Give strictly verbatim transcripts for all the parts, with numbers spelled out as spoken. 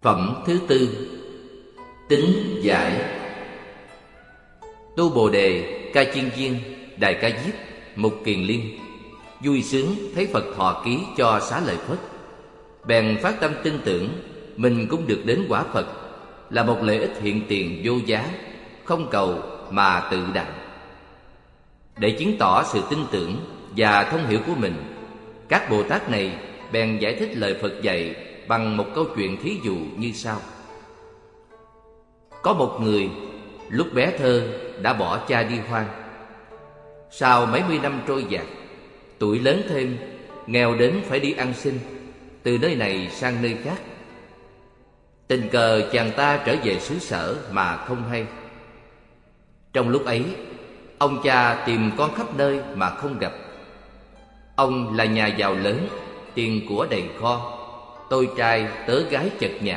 Phẩm thứ tư: Tính giải. Tu Bồ Đề, Ca Chiên Viên, Đại Ca Diếp, Mục Kiền Liên vui sướng thấy Phật thọ ký cho xá lợi Phất, bèn phát tâm tin tưởng mình cũng được đến quả Phật, là một lợi ích hiện tiền vô giá, không cầu mà tự đặng. Để chứng tỏ sự tin tưởng và thông hiểu của mình, các Bồ Tát này bèn giải thích lời Phật dạy bằng một câu chuyện thí dụ như sau. Có một người lúc bé thơ đã bỏ cha đi hoang. Sau mấy mươi năm trôi dạt, tuổi lớn thêm, nghèo đến phải đi ăn xin từ nơi này sang nơi khác. Tình cờ chàng ta trở về xứ sở mà không hay. Trong lúc ấy, ông cha tìm con khắp nơi mà không gặp. Ông là nhà giàu lớn, tiền của đầy kho, tôi trai tớ gái chật nhà.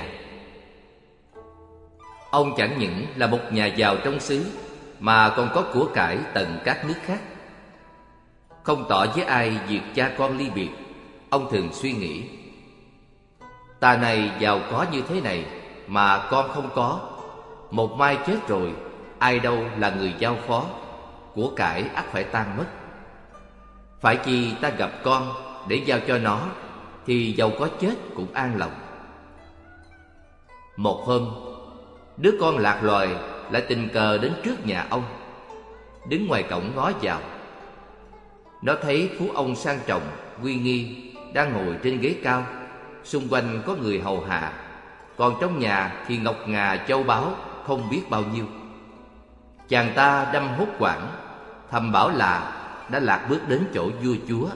Ông chẳng những là một nhà giàu trong xứ, mà còn có của cải tận các nước khác. Không tỏ với ai việc cha con ly biệt, ông thường suy nghĩ: ta này giàu có như thế này mà con không có, một mai chết rồi, ai đâu là người giao phó, của cải ắt phải tan mất. Phải chi ta gặp con để giao cho nó, thì dầu có chết cũng an lòng. Một hôm, đứa con lạc loài lại tình cờ đến trước nhà ông, đứng ngoài cổng ngó vào. Nó thấy phú ông sang trọng, uy nghi, đang ngồi trên ghế cao, xung quanh có người hầu hạ, còn trong nhà thì ngọc ngà châu báu không biết bao nhiêu. Chàng ta đâm hốt hoảng, thầm bảo là đã lạc bước đến chỗ vua chúa.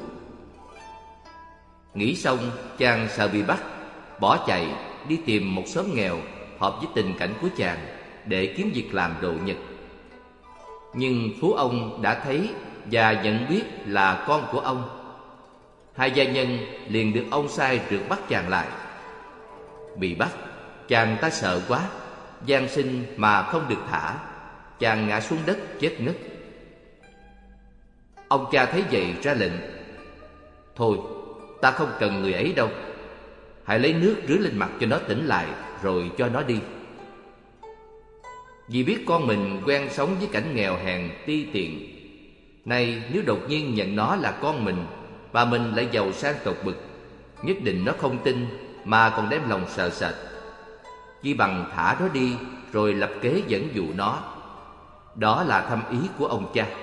Nghĩ xong, chàng sợ bị bắt, bỏ chạy đi tìm một xóm nghèo hợp với tình cảnh của chàng để kiếm việc làm độ nhật. Nhưng phú ông đã thấy và nhận biết là con của ông. Hai gia nhân liền được ông sai rượt bắt chàng lại. Bị bắt, chàng ta sợ quá, van xin mà không được thả. Chàng ngã xuống đất chết ngất. Ông cha thấy vậy ra lệnh: thôi, ta không cần người ấy đâu, hãy lấy nước rưới lên mặt cho nó tỉnh lại, rồi cho nó đi. Vì biết con mình quen sống với cảnh nghèo hèn ti tiện, nay nếu đột nhiên nhận nó là con mình, và mình lại giàu sang tột bực, nhất định nó không tin mà còn đem lòng sợ sệt. Chỉ bằng thả nó đi rồi lập kế dẫn dụ nó. Đó là thâm ý của ông cha.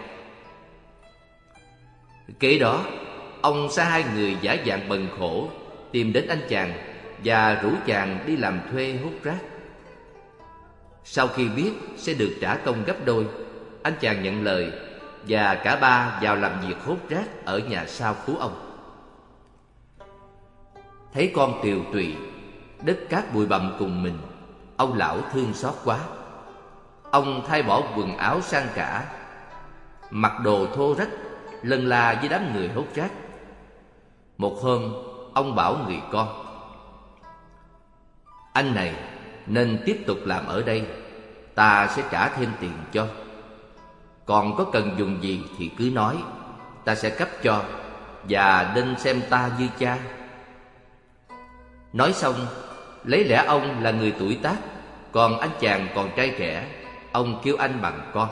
Kế đó, ông sai hai người giả dạng bần khổ tìm đến anh chàng và rủ chàng đi làm thuê hút rác. Sau khi biết sẽ được trả công gấp đôi, anh chàng nhận lời và cả ba vào làm việc hút rác ở nhà sau phú ông. Thấy con tiều tụy, đất cát bụi bặm cùng mình, ông lão thương xót quá. Ông thay bỏ quần áo sang cả, mặc đồ thô rách, lân la với đám người hút rác. Một hôm, ông bảo người con: anh này nên tiếp tục làm ở đây, ta sẽ trả thêm tiền cho. Còn có cần dùng gì thì cứ nói, ta sẽ cấp cho, và nên xem ta như cha. Nói xong, lấy lẽ ông là người tuổi tác, còn anh chàng còn trai trẻ, ông kêu anh bằng con.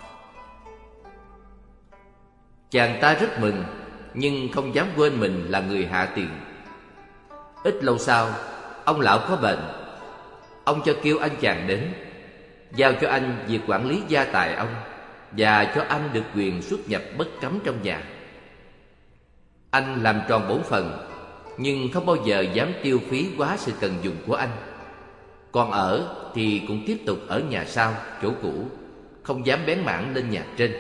Chàng ta rất mừng, nhưng không dám quên mình là người hạ tiền. Ít lâu sau, ông lão có bệnh. Ông cho kêu anh chàng đến, giao cho anh việc quản lý gia tài ông, và cho anh được quyền xuất nhập bất cấm trong nhà. Anh làm tròn bổn phận, nhưng không bao giờ dám tiêu phí quá sự cần dùng của anh. Còn ở thì cũng tiếp tục ở nhà sau, chỗ cũ, không dám bén mảng lên nhà trên.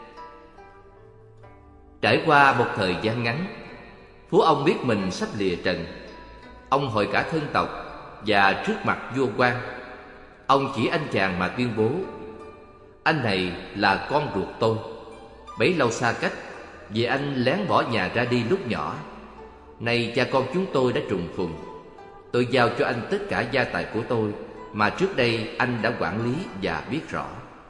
Trải qua một thời gian ngắn, phú ông biết mình sắp lìa trần. Ông hội cả thân tộc, và trước mặt vua quan, ông chỉ anh chàng mà tuyên bố: anh này là con ruột tôi. Bấy lâu xa cách, vì anh lén bỏ nhà ra đi lúc nhỏ. Nay cha con chúng tôi đã trùng phùng. Tôi giao cho anh tất cả gia tài của tôi mà trước đây anh đã quản lý và biết rõ.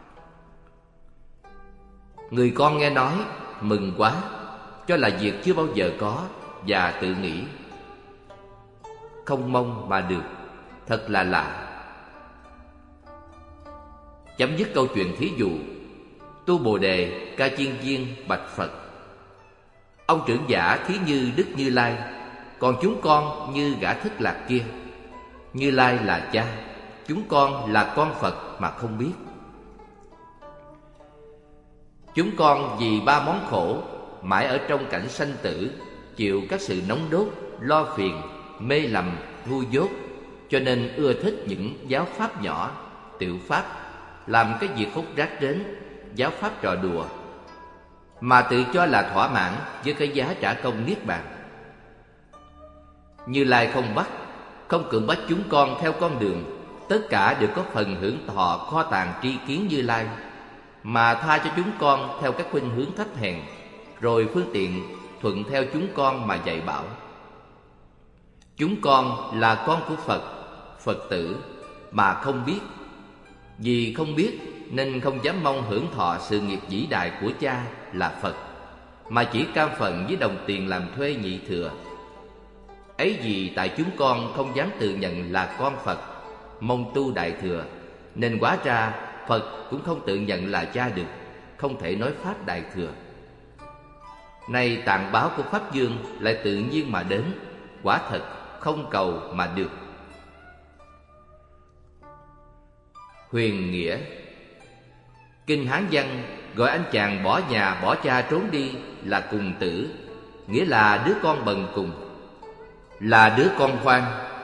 Người con nghe nói mừng quá, cho là việc chưa bao giờ có, và tự nghĩ: không mong mà được, thật là lạ. Chấm dứt câu chuyện thí dụ, Tu Bồ Đề Ca Chiên Viên bạch Phật: ông trưởng giả thí như Đức Như Lai, còn chúng con như gã thất lạc kia. Như Lai là cha, chúng con là con Phật mà không biết. Chúng con vì ba món khổ, mãi ở trong cảnh sanh tử, chịu các sự nóng đốt, lo phiền, mê lầm, ngu dốt, cho nên ưa thích những giáo pháp nhỏ, tiểu pháp, làm cái việc hút rác rến, giáo pháp trò đùa, mà tự cho là thỏa mãn với cái giá trả công niết bàn. Như Lai không bắt, không cưỡng bắt chúng con theo con đường, tất cả đều có phần hưởng thọ kho tàng tri kiến Như Lai, mà tha cho chúng con theo các khuynh hướng thấp hèn, rồi phương tiện thuận theo chúng con mà dạy bảo. Chúng con là con của Phật, Phật tử, mà không biết. Vì không biết nên không dám mong hưởng thọ sự nghiệp vĩ đại của cha là Phật, mà chỉ cam phận với đồng tiền làm thuê nhị thừa. Ấy vì tại chúng con không dám tự nhận là con Phật, mong tu đại thừa, nên hóa ra Phật cũng không tự nhận là cha được, không thể nói pháp đại thừa. Nay tạng báo của Pháp Dương lại tự nhiên mà đến, quả thật không cầu mà được. Huyền nghĩa. Kinh Hán Văn gọi anh chàng bỏ nhà bỏ cha trốn đi là cùng tử, nghĩa là đứa con bần cùng, là đứa con hoang.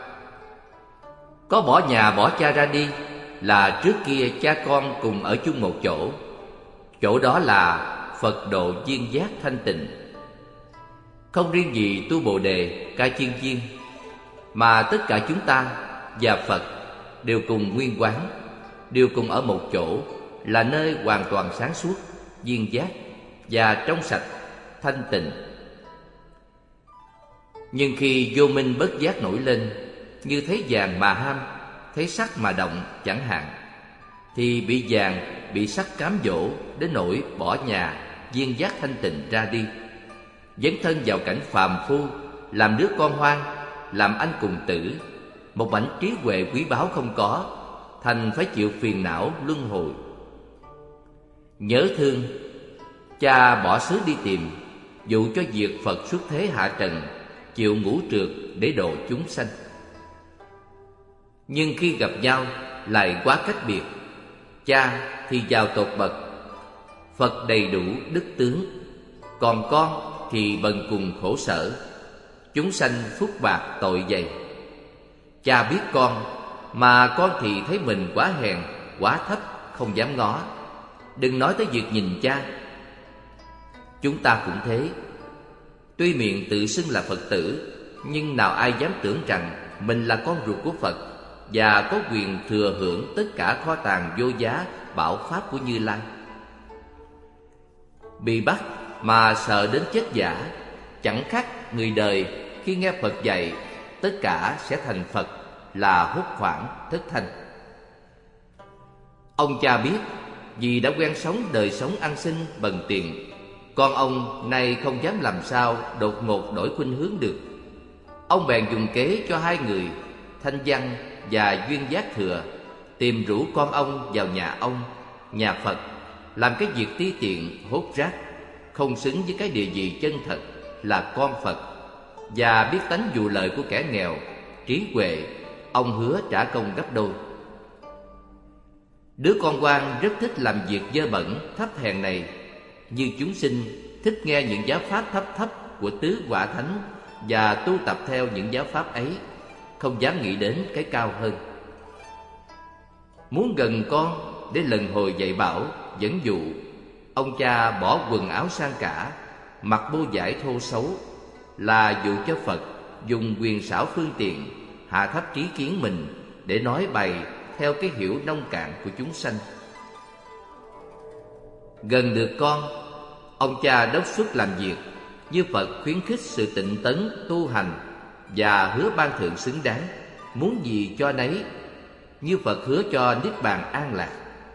Có bỏ nhà bỏ cha ra đi là trước kia cha con cùng ở chung một chỗ. Chỗ đó là Phật độ viên giác thanh tịnh. Không riêng gì Tu Bồ Đề Ca Chiên Viên, mà tất cả chúng ta và Phật đều cùng nguyên quán, đều cùng ở một chỗ, là nơi hoàn toàn sáng suốt, viên giác và trong sạch, thanh tịnh. Nhưng khi vô minh bất giác nổi lên, như thấy vàng mà ham, thấy sắc mà động chẳng hạn, thì bị vàng, bị sắc cám dỗ đến nỗi bỏ nhà, viên giác thanh tịnh ra đi, dấn thân vào cảnh phàm phu, làm đứa con hoang, làm anh cùng tử, một mảnh trí huệ quý báu không có, thành phải chịu phiền não luân hồi. Nhớ thương, cha bỏ xứ đi tìm, dụ cho việc Phật xuất thế hạ trần, chịu ngũ trượt để độ chúng sanh. Nhưng khi gặp nhau lại quá cách biệt. Cha thì giàu tột bậc, Phật đầy đủ đức tướng, còn con thì bần cùng khổ sở, chúng sanh phúc bạc tội dày. Cha biết con, mà con thì thấy mình quá hèn, quá thấp, không dám ngó, đừng nói tới việc nhìn cha. Chúng ta cũng thế, tuy miệng tự xưng là Phật tử, nhưng nào ai dám tưởng rằng mình là con ruột của Phật và có quyền thừa hưởng tất cả kho tàng vô giá bảo pháp của Như Lai. Bị bắt mà sợ đến chết giả, chẳng khác người đời khi nghe Phật dạy tất cả sẽ thành Phật là hốt hoảng thất thanh. Ông cha biết, vì đã quen sống đời sống ăn xin bần tiền, con ông nay không dám làm sao đột ngột đổi khuynh hướng được. Ông bèn dùng kế cho hai người, Thanh Văn và Duyên Giác Thừa, tìm rủ con ông vào nhà ông, nhà Phật, làm cái việc ti tiện hốt rác, không xứng với cái địa vị chân thật là con Phật, và biết tánh vụ lợi của kẻ nghèo, trí huệ, ông hứa trả công gấp đôi. Đứa con quan rất thích làm việc dơ bẩn, thấp hèn này, như chúng sinh thích nghe những giáo pháp thấp thấp của tứ quả thánh và tu tập theo những giáo pháp ấy, không dám nghĩ đến cái cao hơn. Muốn gần con để lần hồi dạy bảo, dẫn dụ, ông cha bỏ quần áo sang cả, mặc bô vải thô xấu, là dụ cho Phật dùng quyền xảo phương tiện hạ thấp trí kiến mình để nói bày theo cái hiểu nông cạn của chúng sanh. Gần được con, ông cha đốc xuất làm việc, như Phật khuyến khích sự tịnh tấn tu hành và hứa ban thượng xứng đáng, muốn gì cho nấy, như Phật hứa cho niết bàn an lạc.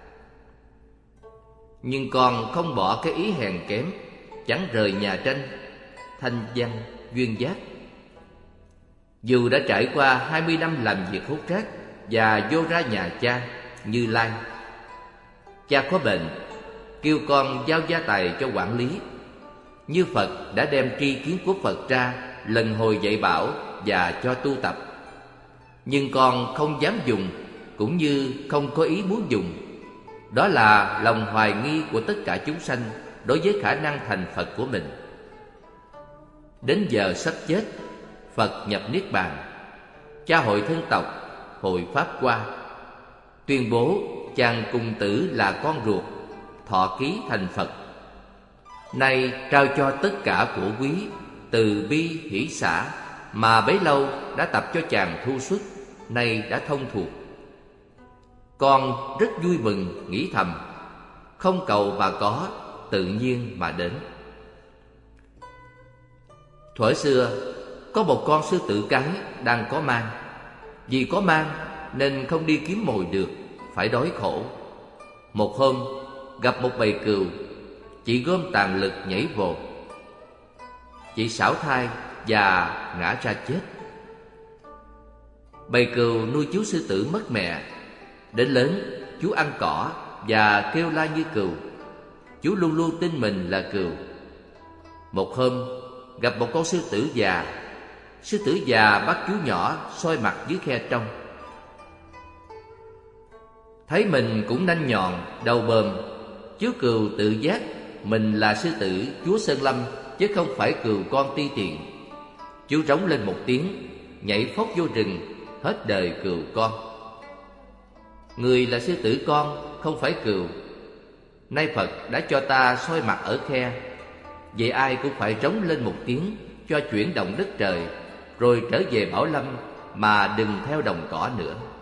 Nhưng con không bỏ cái ý hèn kém, chẳng rời nhà tranh, Thanh Văn, Duyên Giác. Dù đã trải qua hai mươi năm làm việc hút rác và vô ra nhà cha, Như Lai, cha có bệnh, kêu con giao gia tài cho quản lý. Như Phật đã đem tri kiến của Phật ra lần hồi dạy bảo và cho tu tập. Nhưng con không dám dùng, cũng như không có ý muốn dùng. Đó là lòng hoài nghi của tất cả chúng sanh đối với khả năng thành Phật của mình. Đến giờ sắp chết, Phật nhập Niết Bàn. Cha hội thân tộc, hội Pháp Hoa, tuyên bố chàng cùng tử là con ruột, thọ ký thành Phật. Nay trao cho tất cả của quý, từ bi hỷ xả mà bấy lâu đã tập cho chàng thu xuất, nay đã thông thuộc. Con rất vui mừng nghĩ thầm, không cầu mà có, tự nhiên mà đến. Thuở xưa có một con sư tử cái đang có mang. Vì có mang nên không đi kiếm mồi được, phải đói khổ. Một hôm gặp một bầy cừu, chị gom tàn lực nhảy vồ. Chị xảo thai và ngã ra chết. Bầy cừu nuôi chú sư tử mất mẹ. Đến lớn, chú ăn cỏ và kêu la như cừu. Chú luôn luôn tin mình là cừu. Một hôm gặp một con sư tử già. Sư tử già bắt chú nhỏ soi mặt dưới khe trong. Thấy mình cũng nanh nhọn, đầu bờm, chú cừu tự giác mình là sư tử chúa Sơn Lâm, chứ không phải cừu con ti tiện. Chú rống lên một tiếng, nhảy phóc vô rừng, hết đời cừu con. Người là sư tử con, không phải cừu. Nay Phật đã cho ta soi mặt ở khe, vậy ai cũng phải rống lên một tiếng cho chuyển động đất trời, rồi trở về Bảo Lâm mà đừng theo đồng cỏ nữa.